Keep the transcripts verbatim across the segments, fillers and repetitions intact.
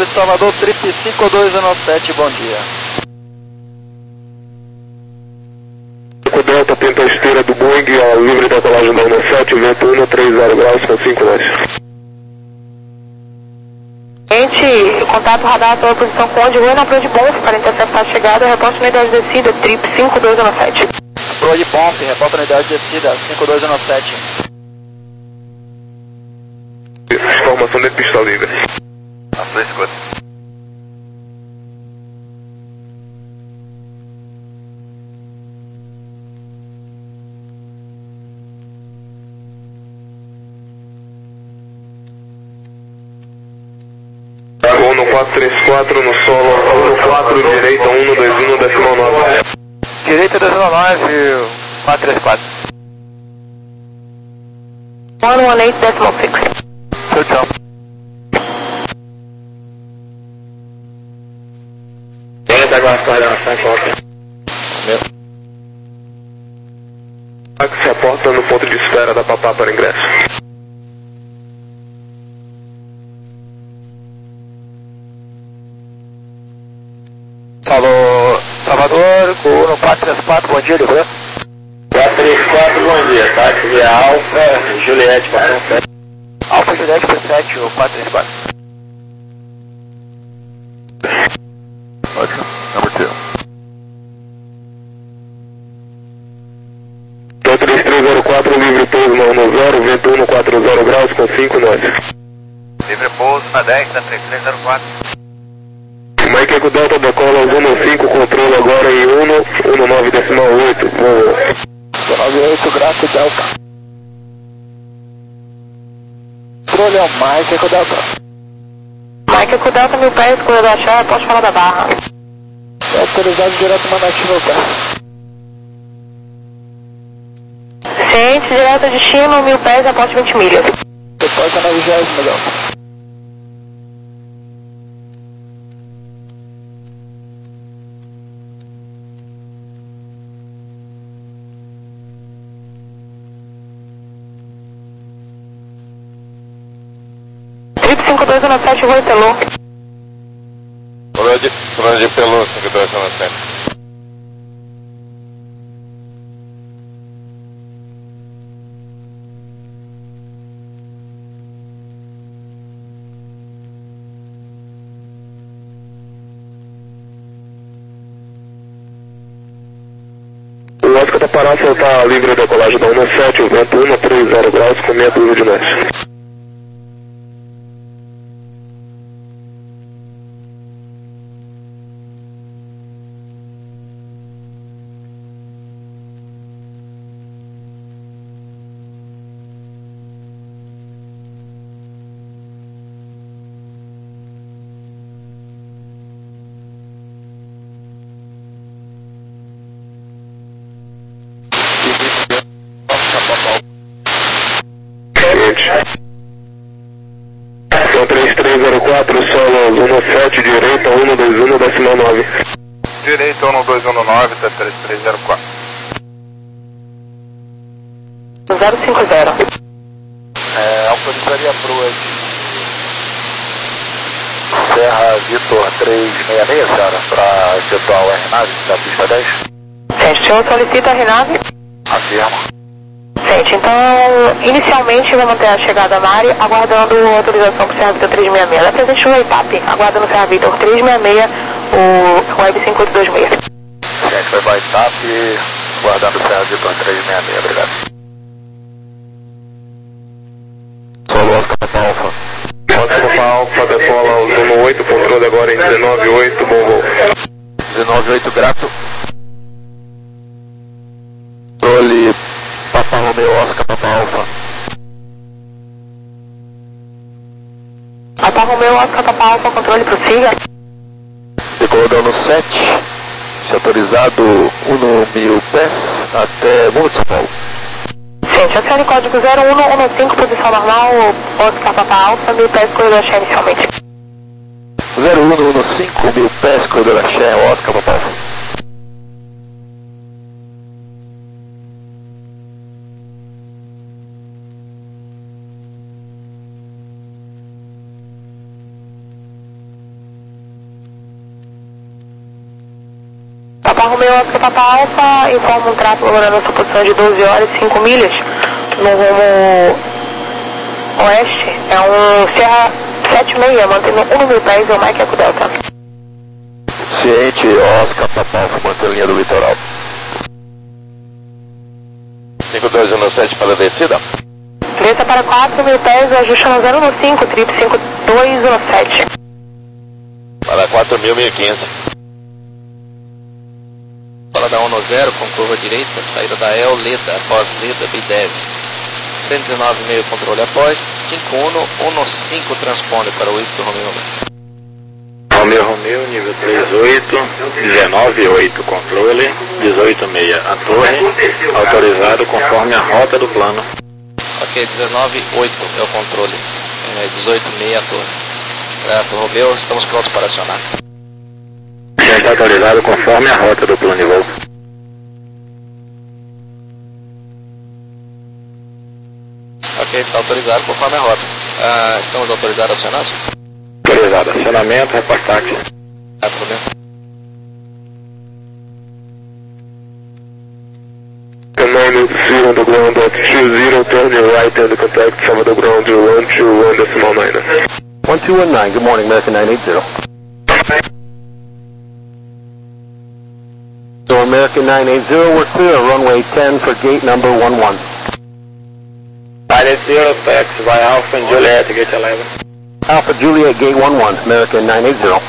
Salvador, trip cinco dois um sete, bom dia. cinco Delta, tenta a esteira do Boeing, a livre decolagem da um sete, vento um trinta graus com cinco nós. Gente, contato radar pela posição Conde, Rui na Proa de Bonf, para interceptar a chegada, reposta unidade de descida, trip cinco dois um sete. Proa de Bonf, reporta unidade de descida, cinco dois um sete. Informação de pista livre. Ação escuta. Uno quatro três quatro no solo, Uno quatro direita, um dois um decimal nove. Direita decimal nove, quatro três quatro. one one eight decimal six. Tchau, tchau. Tenta aguardar a coordenação em volta. Meu. Se aporta no ponto de espera da Papá para ingresso. Falou, Salvador, Uno quatro três quatro, bom dia, Livre. quatro três quatro, bom dia, táxi via Alfa, Juliette, Patão sete. Alfa Juliette por sete, o quatro três quatro. Ótimo, number two. três três zero quatro, livre pouso na um zero, vento um quatro zero graus com cinco nós. Livre pouso na dez, na três três zero quatro. Mike Eco Delta decola um cinco, controle agora em um nove decimal oito. um nove oito, graças Delta. Controle é o Mike Eco Delta. Mike Eco Delta, mil pés, corredor achar, posso falar da barra. É autorizado direto mandativo ao pé. Ciente, direto destino, mil pés, aposto vinte milhas. Depois é na vigésima, Delta. cinco dois um sete, Rui Pelô. Coluna de, coluna de Pelô, cinco dois um sete. O Oscar da Parácia está livre de decolagem da um sete, vento um trinta graus com meia dúzia de nós. São três três zero quatro, solo um sete, direita um dois um decimal nove. Direita um dois um nove, três três zero quatro. zero cinco zero. É, autorizaria a proa de Serra Vitor trezentos e sessenta e seis, senhora, para efetuar o R nave da pista dez. Gente, o senhor solicita a RNAV? Afirma. Gente, então, inicialmente vou manter a chegada na área, aguardando autorização para o Serra Vitor trezentos e sessenta e seis. Ela é presente no EITAP, aguardando o Serra Vitor trezentos e sessenta e seis, o Web cinco oito dois seis. Gente, foi para EITAP, guardando o Serra Vitor trezentos e sessenta e seis, obrigado. Solo Oscar Papa Alfa. Oscar Papa Alfa decola o um oito, controle agora em dezenove oito, bom voo. dezenove oito, grato. Controle Papa Romeo Oscar Papa Alfa. Papa Romeo Oscar Papa Alfa, controle prossiga. Decolou no sete, se autorizado um mil pés até Morro de São Paulo. Gente, acione código zero um um cinco, posição normal, Oscar Papa Alfa, mil pés, corredor axé inicialmente. zero um um cinco, mil pés, corredor axé, Oscar Papa Alfa. Papa Romeo Oscar Papa Alfa, informa um tráfego agora na sua posição de doze horas e cinco milhas, no rumo oeste, é um Serra sete seis, mantendo um mil pés, é o Mike Eco Delta. Ciente, Oscar Papa Alfa, mantém a linha do litoral. cinco dois um sete para a descida. Desça para quatro mil pés, ajuste no zero um cinco, trip cinco dois um sete. Para quatro mil e quinze. Fala da um zero, com curva direita, saída da El, Leda, após Leda, Bidev. cento e dezenove e meio, controle após, cinco um um cinco, transpone para o Whisky Romeo. Romeo Romeo, nível três oito, dezenove oito, controle, dezoito seis, a torre, autorizado conforme a rota do plano. Ok, dezenove oito é o controle, é, dezoito seis a torre. Certo, Romeo, estamos prontos para acionar. Já está autorizado conforme a rota do plano de voo. Ok, está autorizado conforme a rota. Ah, estamos autorizados a acionar? Autorizado, acionamento, reportaxe. Certo, Romeo. Command zero on the ground at two zero, turn your right and contact some of the ground to one two one decimal nine. one two one nine, good morning, American nine eight zero. So American nine eight zero, we're clear, runway ten for gate number one one. nine eight zero, taxi by Alpha and Juliet, gate eleven. Alpha Juliet, gate one one, American nine eight zero.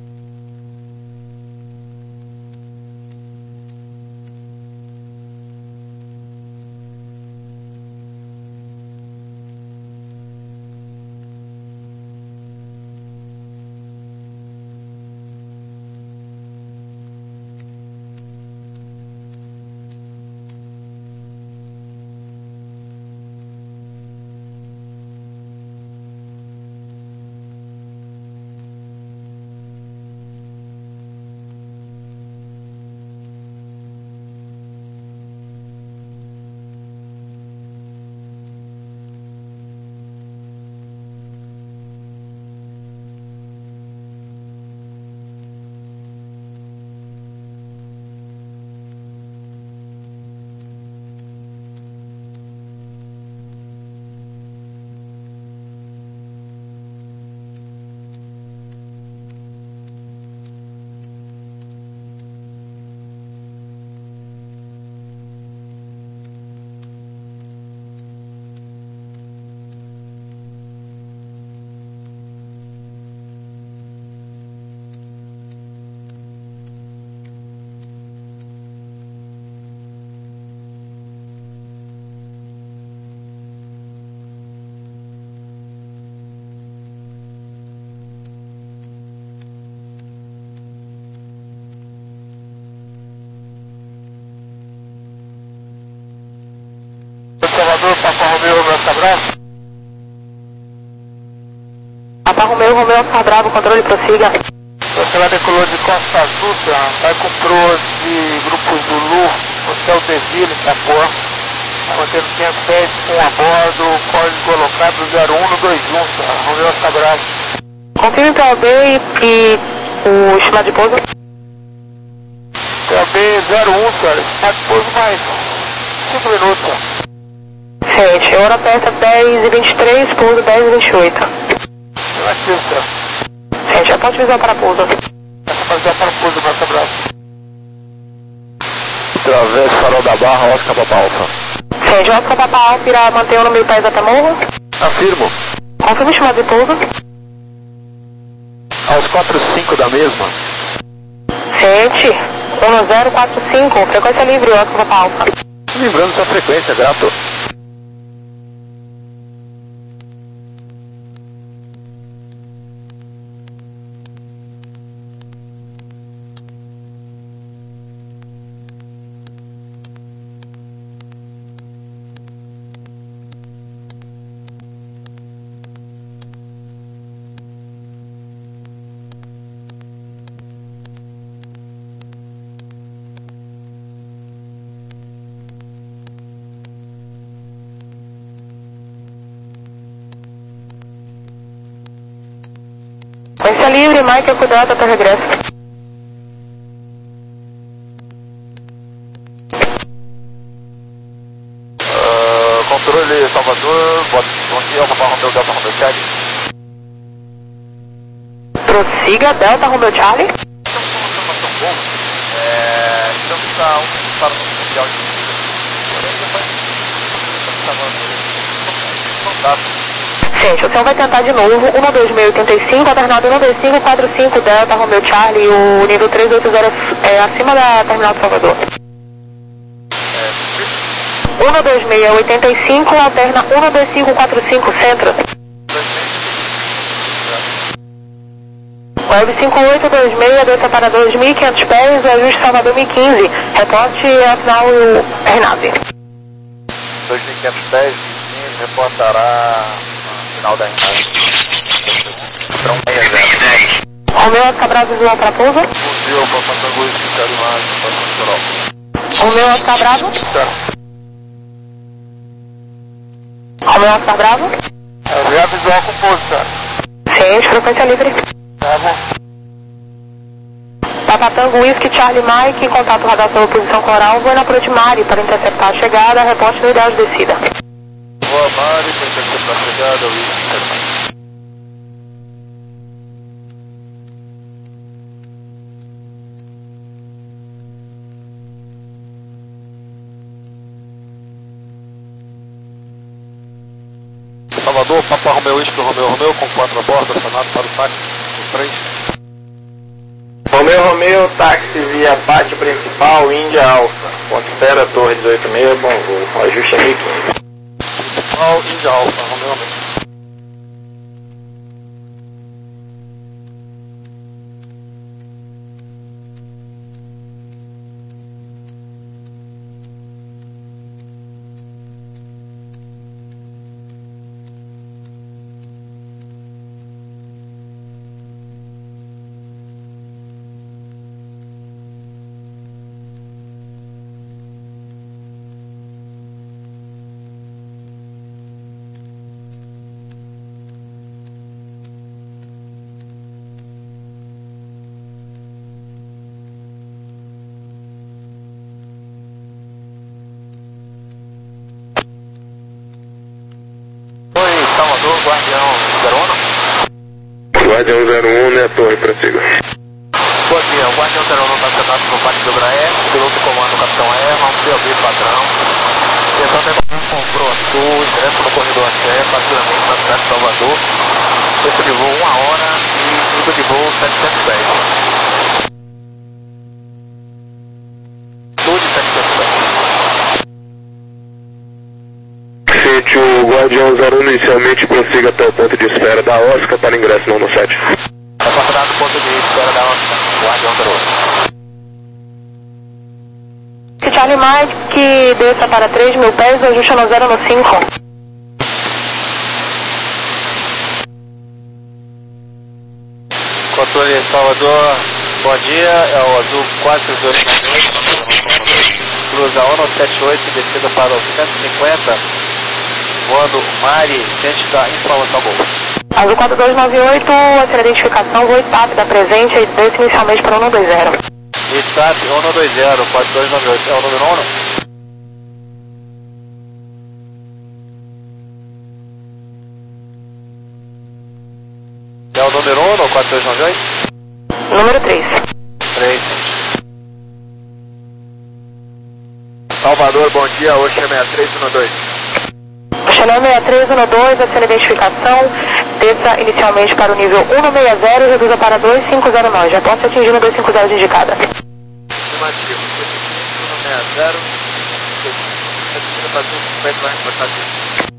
Salvador, Papa Romeo, Oscar Bravo. Papa Romeo, Romeo Oscar Bravo, controle, prossiga. Você decolou de Costa Azul, vai com proas de grupos Zulu, Hotel Deville, Itapuã. Mantendo quinhentos pés, um a bordo, código colocado zero um dois um, Romeo Oscar Bravo. Confirme para o B e, e o estimado de pouso. P O B zero um, senhora, estimado de pouso mais cinco minutos. Sete, hora peça dez e vinte e três, pouso dez e vinte e oito. Relativo, senhor. Sete, já pode visar para pouso. Essa fazer para pouso, Oscar Bravo. Travesso farol da Barra, Oscar Papa Alfa. Sete, Oscar Papa Alfa irá manter o número de pés até morro. Afirmo. Confirme o estimado de pouso. Aos quatro cinco da mesma. Sete, um zero quatro cinco, frequência livre, Oscar Papa Alfa. Lembrando sua frequência, grato. Frequência livre, Mike, cuidado até o regresso. Salvador, bom dia, Papa Romeo, Delta Romeo Charlie. Prossiga, Delta Romeo Charlie. Estamos com uma informação boa. É, estamos a um para o mundial de Gente, o senhor vai tentar de novo, um dois seis oito cinco, alternado um dois cinco quatro cinco, Delta Romeo Charlie, o nível trezentos e oitenta é acima da terminal de Salvador. um dois seis oito cinco, alterna um dois cinco quatro cinco, centro. Web cinco oito dois seis, desça para dois mil e quinhentos pés, o ajuste Salvador mil e quinze, reporte afinal o R N A V. dois mil e quinhentos pés, reportará no final da R N A V. Romeu Oscar Bravo visual para pouso. Bom dia, Papa Tango Whisky Charlie Mike, Papa Romeu Oscar Bravo. Romeu Oscar Bravo. É, já visual com pouso, cara. Ciente, frequência livre. Tá bom. Papa Tango Whisky Charlie Mike, em contato radar pela posição coral, Buena Prote Mari para interceptar a chegada, reporte no ideal de descida. Boa Mari, para interceptar a chegada, Whisky Charlie Mike. Salvador, Papa Romeo Whisky, Romeo Romeo, com quatro a bordo, acionado para o táxi, três. Romeo Romeo, táxi via pátio principal, Índia Alfa. Ponto espera, torre dezoito e seis, bom voo. O ajuste é mil e quinze. Principal, Índia Alfa, Romeo Romeo. Salvador, Guardião zero um. Guardião zero um, né, torre, prossiga. Bom dia, o Guardião zero um está acionado no pátio do Graé, piloto comando Capitão Erma, um C O B padrão. Tentando decolar com o Pro Sul, direto no corredor Axé, faturamento na cidade de Salvador. Tempo de voo uma hora e nível de voo setecentos dez. Tudo de setecentos dez. O Guardião zero um inicialmente prossiga até o ponto de espera da Oscar para ingresso no ano sete. Aguardado ponto de espera da Oscar, Guardião zero um. Charlie Mike, que desça para três mil pés, ajuste no zero no cinco. Controle Salvador, bom dia, é o azul quatro dois nove oito, cruza um sete oito, descida para o cento e cinquenta. Voando Mari, ciente da informação boa. Azul quatro dois nove oito, essa identificação, voo S A P da presente e desce inicialmente para um dois zero. S A P um dois zero, quatro dois nove oito, é o número um? É o número um ou quatro dois nove oito? Número três. três. Salvador, bom dia, Oxa seis três um dois. Chanel seis três um dois, essa identificação, desça inicialmente para o nível um seis zero e reduza para dois cinco zero nove. Já posso atingir no dois cinco zero de indicada. Afirmativo, um seis zero, reduzindo para dois cinco zero nove.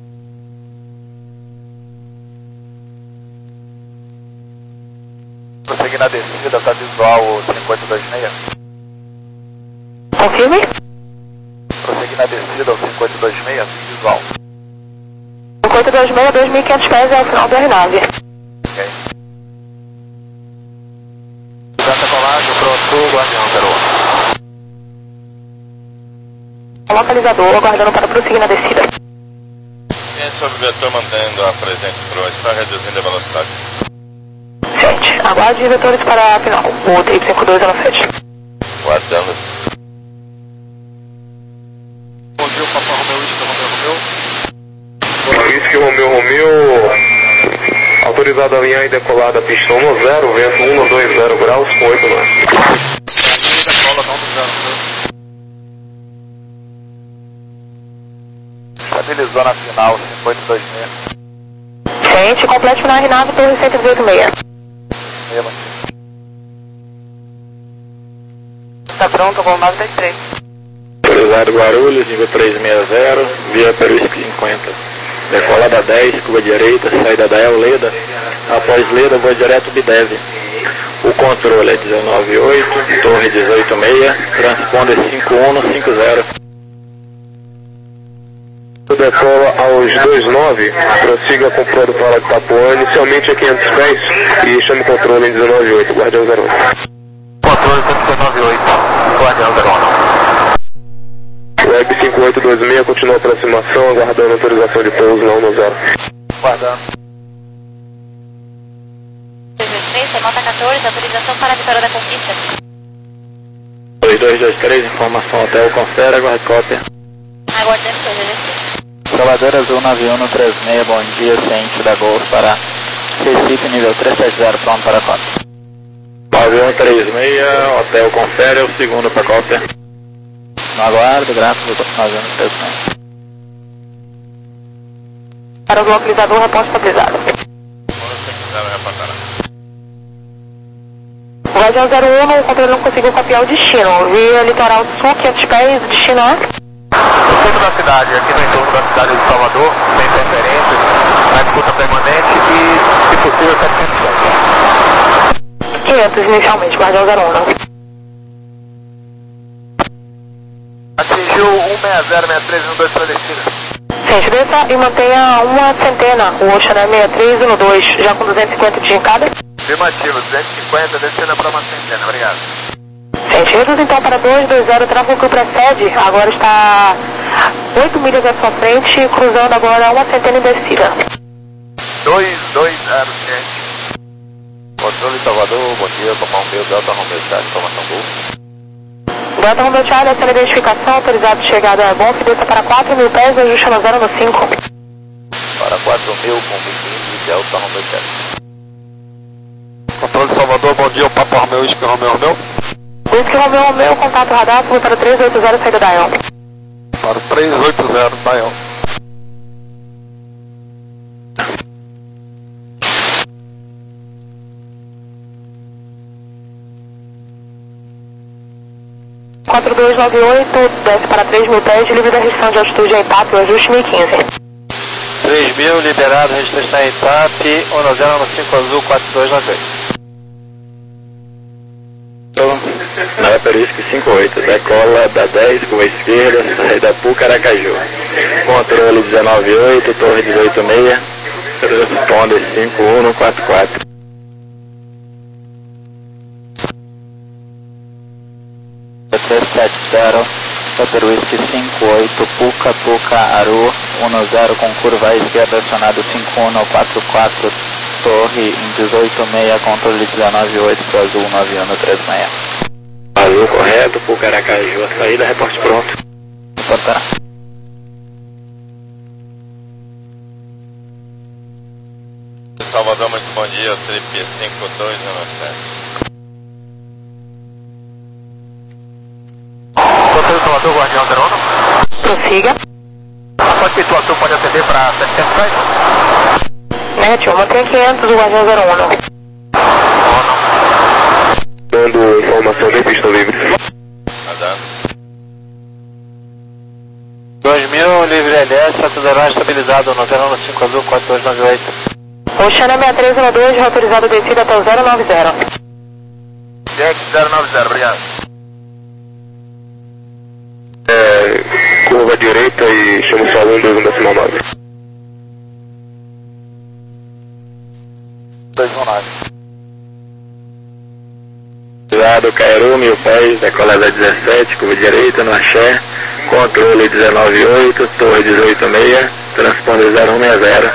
Prosseguir na descida, tá visual o cinco oito dois seis. Confirme. Prosseguir na descida, o cinco oito dois seis, visual. cinco oito dois seis, dois mil e quinhentos pés é o final do R nove. Ok. Data colagem, pronto, Guardião zero um. Localizador, aguardando para prosseguir na descida. Quem sob o vetor mantendo a presente Pro está reduzindo a velocidade. Sete. Aguarde os vetores para a final. O trip cinco dois zero sete. Guardando. Bom dia, Papa Romeo, Whisky, Romeo Romeo. atualizado alinhar e decolada pista um zero, vento cento e vinte graus com oito nós. Estabilizou na final, cinco oito dois seis. Frente, complete final R nove, torre cento e dezoito seis. Tá pronto, voo nove dois três. Autorizado Guarulhos, nível trezentos e sessenta, via Peruísque cinquenta. Decolada dez, curva direita, saída da El Leda. Após Leda, voo direto Bidev. O controle é dezenove oito, torre dezoito seis, transponder cinco um cinco zero. Decola aos dois nove, prossiga com o plano para Itapuã, inicialmente a quinhentos pés e chame o controle em dezenove oito, Guardião zero um. Controle dezenove oito, Guardião zero um. Web cinco oito dois seis, continua a aproximação, aguardando autorização de pouso na um zero. Guardando. Nota quatorze, autorização para a Vitória da Conquista. dois dois dois três, informação hotel, confere, aguarde cópia. Aguardando dois dois três. Salvador Azul nove um três seis, bom dia, ciente da Golf para Recife, nível trezentos e setenta, pronto para cópia. nove um três seis, hotel, confere, é o segundo para cópia. No aguardo, graças ao nove um três seis. Para o localizador, reposto estabilizado. O Guardião zero um, o controle não conseguiu copiar o destino. Via Litoral Sul, quinhentos pés, destino é? No centro da cidade, aqui no entorno da cidade de Salvador, sem interferências, na disputa permanente e, se possível, setecentos pés. quinhentos inicialmente, Guardião zero um, não? Atingiu um seis zero seis três um dois para descida. Gente, desça e mantenha uma centena, o Ocean sessenta e três um dois, já com duzentos e cinquenta de encada. Afirmativo, duzentos e cinquenta, descendo para uma centena, obrigado. Gente, reduz então para dois dois zero, tráfego que precede, agora está oito milhas à sua frente, cruzando agora uma centena em descida. dois dois zero sete. Controle Salvador, bom dia, Papa Romeu, Delta Romeu, Charlie, informação Gol. Delta Romeu Charlie, essa é a identificação, autorizado de chegada é bom, que desça para quatro mil pés, ajuste no zero no cinco. Para quatro mil, com quinze, Delta Romeu Charlie. Controle Salvador, bom dia, o Papa Romeu, Whisky Romeu Romeu. Whisky Romeu Romeu, contato radar, fui para trezentos e oitenta, saída da El. Para o trezentos e oitenta da El. quatro dois nove oito, desce para três mil pés, livre da restrição de altitude em Itape, ajuste mil e quinze. três mil, liberado, restrição em Itape, um zero cinco azul, quatro dois nove oito. Na Peruísque cinco oito, decola da dez, com a esquerda, saída Puca, Aracaju. Controle dezenove oito, torre dezoito seis, transponder cinco um quatro quatro. três sete zero, Peruísque cinco oito, Puca, Puca, Aru, um zero com curva à esquerda, acionado cinco um quatro quatro, torre em dezoito seis, controle dezenove oito, pro azul nove um três seis. Azul correto, Puca, Aracaju, a saída, reporte pronto. Reportará. Salvador, muito bom dia, Felipe cinco dois um sete. Controle Salvador, Guardião zero um. Prossiga. Após situação pode atender para setecentos pés? Negativo, mantenha quinhentos, o Guardião zero um, não. Dando informação de pista livre. Andando. dois mil, livre L S, acelerão estabilizado no zero cinco azul, quatro dois nove oito. Oceana sessenta e três um dois, autorizado descida até o zero nove zero. Jack zero nove zero, obrigado. É, curva direita e chama só um, dois, um décimo nove. dois um nove. Lado Cairu, mil pés, decolada dezessete, curva direita, no axé, controle dezenove oito, torre dezoito seis, transponder zero um seis zero.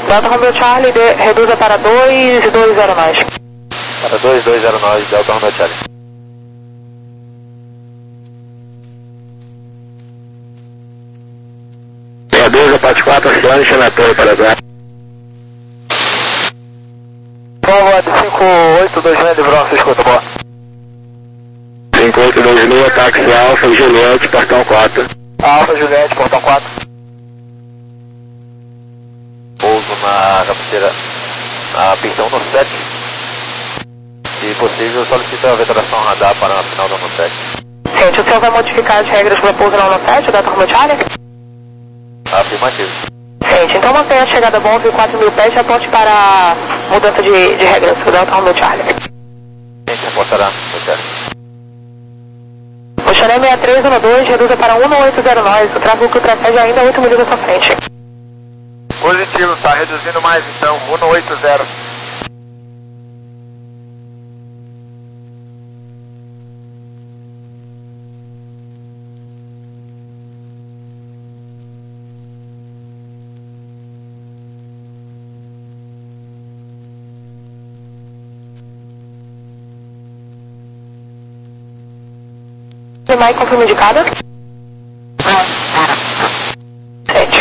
Delta Romeo Charlie, de, reduza para dois e dois zero nove. Para dois dois zero nove, Delta Romeo Charlie. meia dois, parte quatro, acione, Xanatório, Paraguai. Forward cinco oito dois seis, França, escuta, boa. cinco oito dois seis, táxi Alfa, Juliette, portão quatro. Alfa, Juliette, portão quatro. Pouso na cabeceira, na pista um no sete. Se possível, solicita a vetorização radar para a final do um no sete. Gente, o senhor vai modificar as regras para pouso na um no sete, o Delta Romeo Charlie? Afirmativo. Gente, então mantenha a chegada bom, quatro mil pés, e aponte para a mudança de, de regras, o Delta Romeo Charlie. Gente, reportará, no Charlie. O Xané seis três um dois, reduza para um oito zero nove, o tráfego que precede ainda oito milhas à sua frente. Positivo, tá reduzindo mais então, um oito zero. Mike, confirma indicada. sete.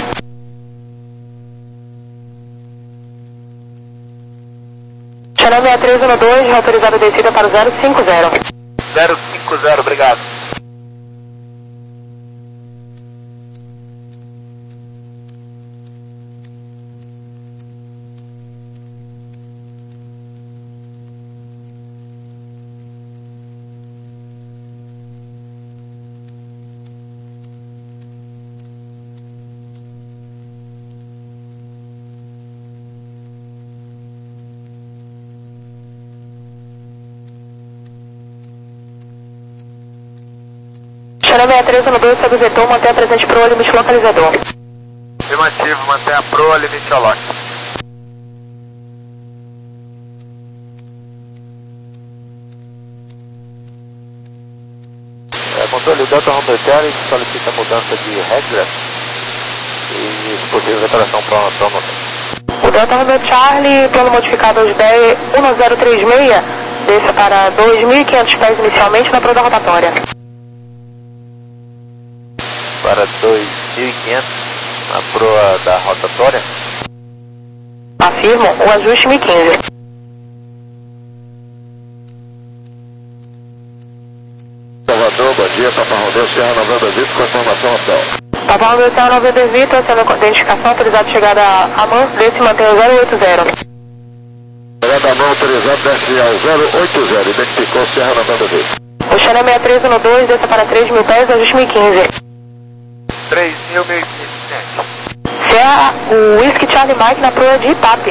Xané seis três um dois, autorizada a descida para o zero cinco zero. zero cinco zero, obrigado. Xané seis três um dois, sob o vetor, mantenha presente pro limite localizador. Afirmativo, mantenha a proa, limite ao lote. É, controle, o Delta Romeo Charlie solicita mudança de regra e, se possível, vetorização para o um no sete. O Delta Romeo Charlie, plano modificado aos dez, um zero três seis, desça para dois mil e quinhentos pés inicialmente na proa da rotatória. Para dois mil e quinhentos na proa da rotatória. Afirmo, o ajuste mil e quinze. Salvador, bom dia, Papa Romeu, Serra Novembro Vitor, com informação ao céu. Papa Romeu, Serra Novembro Vitor, sendo a identificação autorizada de chegada a Manso, desce e mantém o zero oito zero. Chegada a mão autorizado, desce ao zero oito zero, identificou Serra Novembro Vitor. O Xané seis três um dois, desça para três mil pés, ajuste mil e quinze. três mil, mil e quinze. Serra, o Whisky Charlie Mike na proa de Ipape.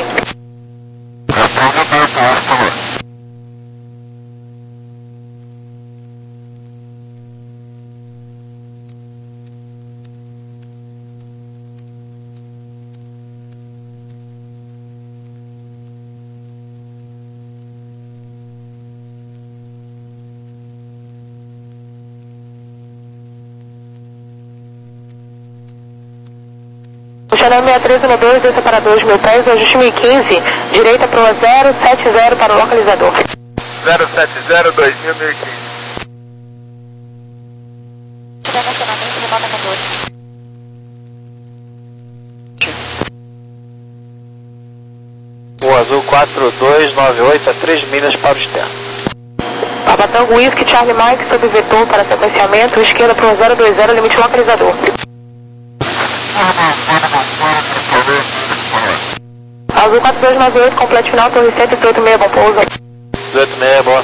O Xané seis três um dois, desça para dois mil pés, ajuste mil e quinze, direita proa zero sete zero para o localizador. zero sete zero, dois mil, mil e quinze. Estacionamento de nota catorze. O azul quatro dois nove oito a três milhas para o externo. Papa Tango Whisky Charlie Mike sob vetor para sequenciamento, esquerda proa zero dois zero, limite localizador. Azul quatro dois nove oito, complete final, torre cento e oito seis, bom pouso. dezoito seis, boa.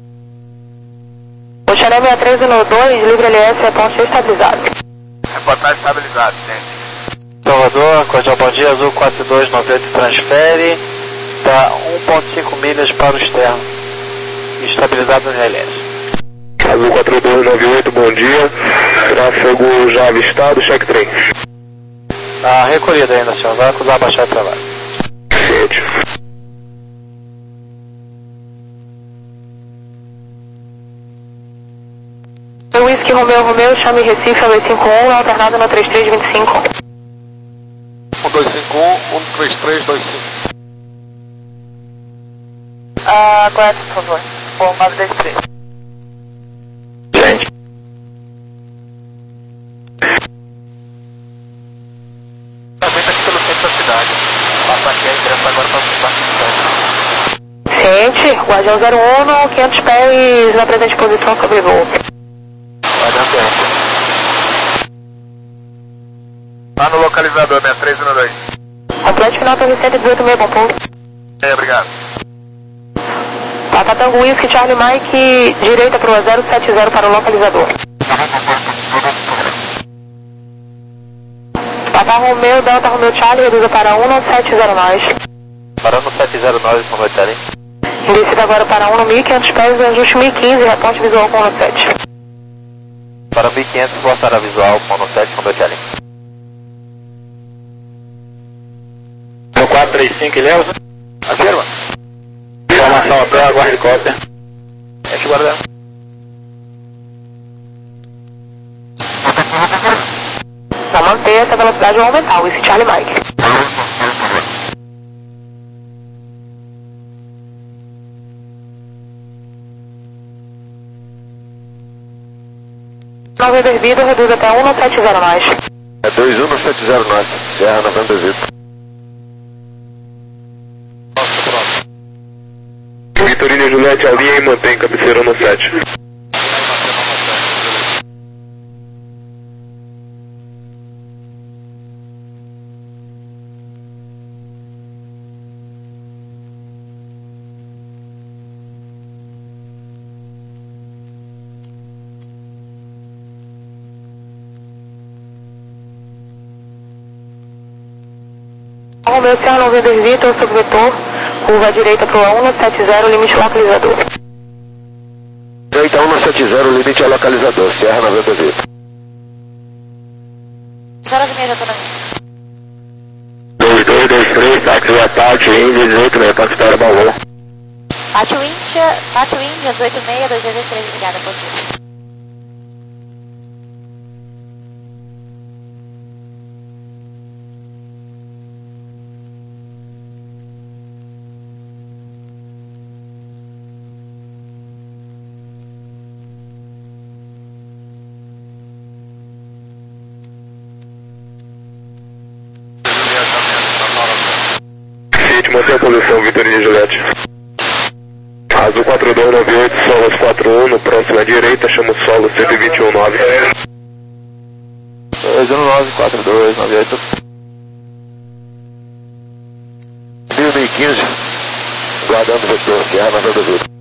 O Xané seis três um dois, livre L S, reporte estabilizado. Reportagem estabilizado, gente. Salvador, Cordial bom dia, azul quatro dois nove oito transfere para um ponto cinco milhas para o externo, estabilizado no L S. Azul quatro dois nove oito, bom dia, tráfego já avistado, check três. Tá recolhido ainda, senhor, vai acusar abaixar o trabalho. Ciente. O Whisky Romeu Romeu, chame Recife, ao cinco um, alternado no três três dois cinco. um dois cinco um, um três três dois cinco. Ah, correto, por favor. Bom, nove dois três. Gente. noventa aqui pelo centro da cidade. Passa aqui a direção agora para o parque de Ciente, Guardião zero um, quinhentos pés na presente posição sobre voo. Guardião ciente. Tá no localizador, sessenta e três um dois. Complete final torre cento e dezoito meio, bom ponto. É, obrigado. Papa Tango Whisky, Charlie Mike, direita para o zero sete zero para o localizador. Papa Romeo, Delta Romeo Charlie, reduza para um sete zero nove. Parando sete zero nove, como é que tá? Descida agora para um, mil e quinhentos pés, ajuste mil e quinze, reporte visual com o sete. Para mil e quinhentos, forçar a visual com o sete, como é que é? No quatro três cinco, Ilhéus. Afirma. Informação até aguarde cópia. Enche o guarda. Para manter essa velocidade ou aumentar, esse Charlie Mike. nove devido, reduz até um sete zero mais. É dois um sete zero nove, Serra noventa Zito. Vitorino e Juliette, a linha e mantém cabeceira no sete. Romeo Serra noventa Vitor, subvetor, curva à direita para o um sete zero, limite localizador. Direita um sete zero, limite ao localizador, Serra noventa Zito. Horas e meia já tô na dois dois dois três, táxi ataque, Índia dezoito meia, táxi para Baú. Pátio Índia, Pátio Índia, dezoito meia, dois dois três, obrigada, por tudo. Mantém a posição, Vitorino e Juliette. Azul quatro dois nove oito, Solos quatro um, no próximo à direita, chama o solo cento e vinte e um nove. dois um nove quatro dois nove oito. mil e quinze, guardando o vetor, Serra noventa Zito.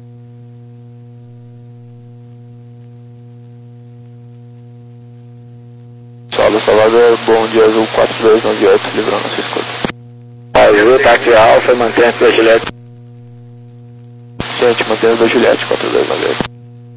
Solo Salvador, bom dia, Azul quatro dois nove oito, livrando a sua escuta. Azul, táxi Alfa, mantém a sua Juliette. Gente, mantendo a Juliette quatro dois nove oito.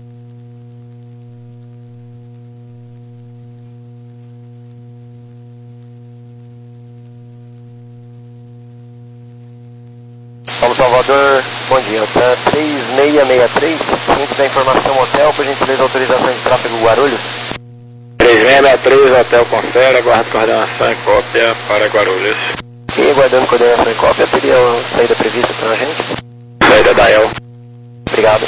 Paulo Salvador, bom dia. Tá três seis seis três, centro da informação hotel, por gentileza, autorização de tráfego Guarulhos. três seis seis três, Hotel Confera, aguardo coordenação e cópia para Guarulhos. E aguardando coordenação e cópia, teria uma saída prevista para a gente? Saída da El. Obrigado.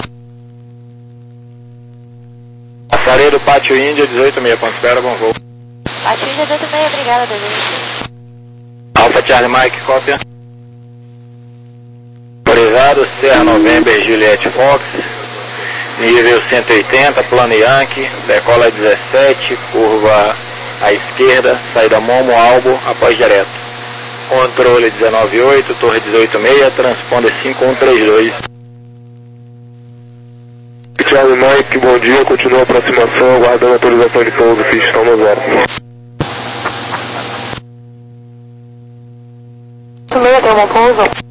Passaredo, Pátio Índia, dezoito meia, Confera, bom voo. Pátio Índia, dezoito meia, obrigada, dois dois três. Alfa Charlie Mike, cópia. Autorizado, Serra November, Juliette Fox, nível cento e oitenta, plano Yankee, decola dezessete, curva à esquerda, saída Momo, Albo, após direto. Controle dezenove oito, torre dezoito meia, transponder cinco um três dois. Charlie Mike, bom dia, continua a aproximação, aguardando a autorização de pouso, ficha estão no zero. Meia, tem um pouso?